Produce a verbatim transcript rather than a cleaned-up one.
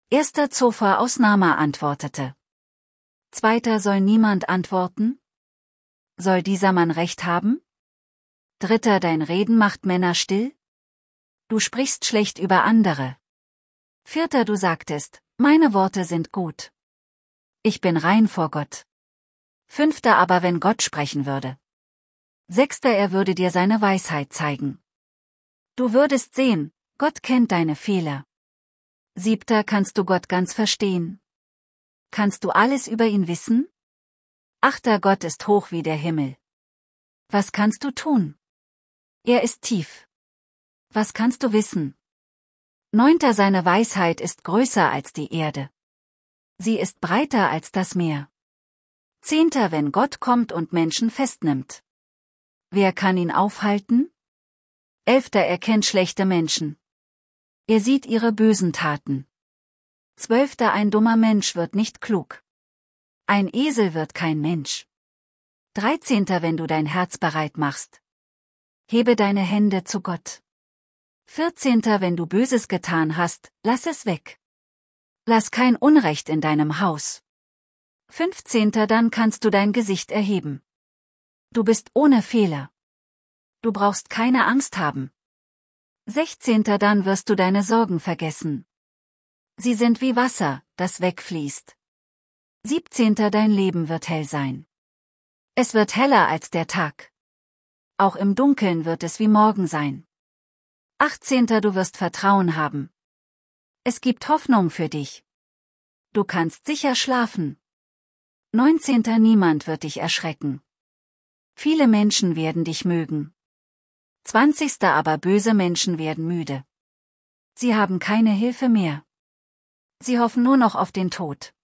Erster Zophar aus Nama antwortete. Zweiter soll niemand antworten? Soll dieser Mann Recht haben? Dritter, dein Reden macht Männer still? Du sprichst schlecht über andere. Vierter, du sagtest, meine Worte sind gut. Ich bin rein vor Gott. Fünfter, aber wenn Gott sprechen würde. Sechster, er würde dir seine Weisheit zeigen. Du würdest sehen, Gott kennt deine Fehler. Siebter, kannst du Gott ganz verstehen? Kannst du alles über ihn wissen? Achter, Gott ist hoch wie der Himmel. Was kannst du tun? Er ist tief. Was kannst du wissen? Neunter, seine Weisheit ist größer als die Erde. Sie ist breiter als das Meer. Zehnter, wenn Gott kommt und Menschen festnimmt. Wer kann ihn aufhalten? Elfter, er kennt schlechte Menschen. Er sieht ihre bösen Taten. Zwölfter, ein dummer Mensch wird nicht klug. Ein Esel wird kein Mensch. Dreizehnter, wenn du dein Herz bereit machst. Hebe deine Hände zu Gott. Vierzehnter, wenn du Böses getan hast, lass es weg. Lass kein Unrecht in deinem Haus. Fünfzehnter, dann kannst du dein Gesicht erheben. Du bist ohne Fehler. Du brauchst keine Angst haben. Sechzehnter, dann wirst du deine Sorgen vergessen. Sie sind wie Wasser, das wegfließt. Siebzehnter, dein Leben wird hell sein. Es wird heller als der Tag. Auch im Dunkeln wird es wie Morgen sein. Achtzehnter, du wirst Vertrauen haben. Es gibt Hoffnung für dich. Du kannst sicher schlafen. Neunzehnter, niemand wird dich erschrecken. Viele Menschen werden dich mögen. Zwanzigster, aber böse Menschen werden müde. Sie haben keine Hilfe mehr. Sie hoffen nur noch auf den Tod.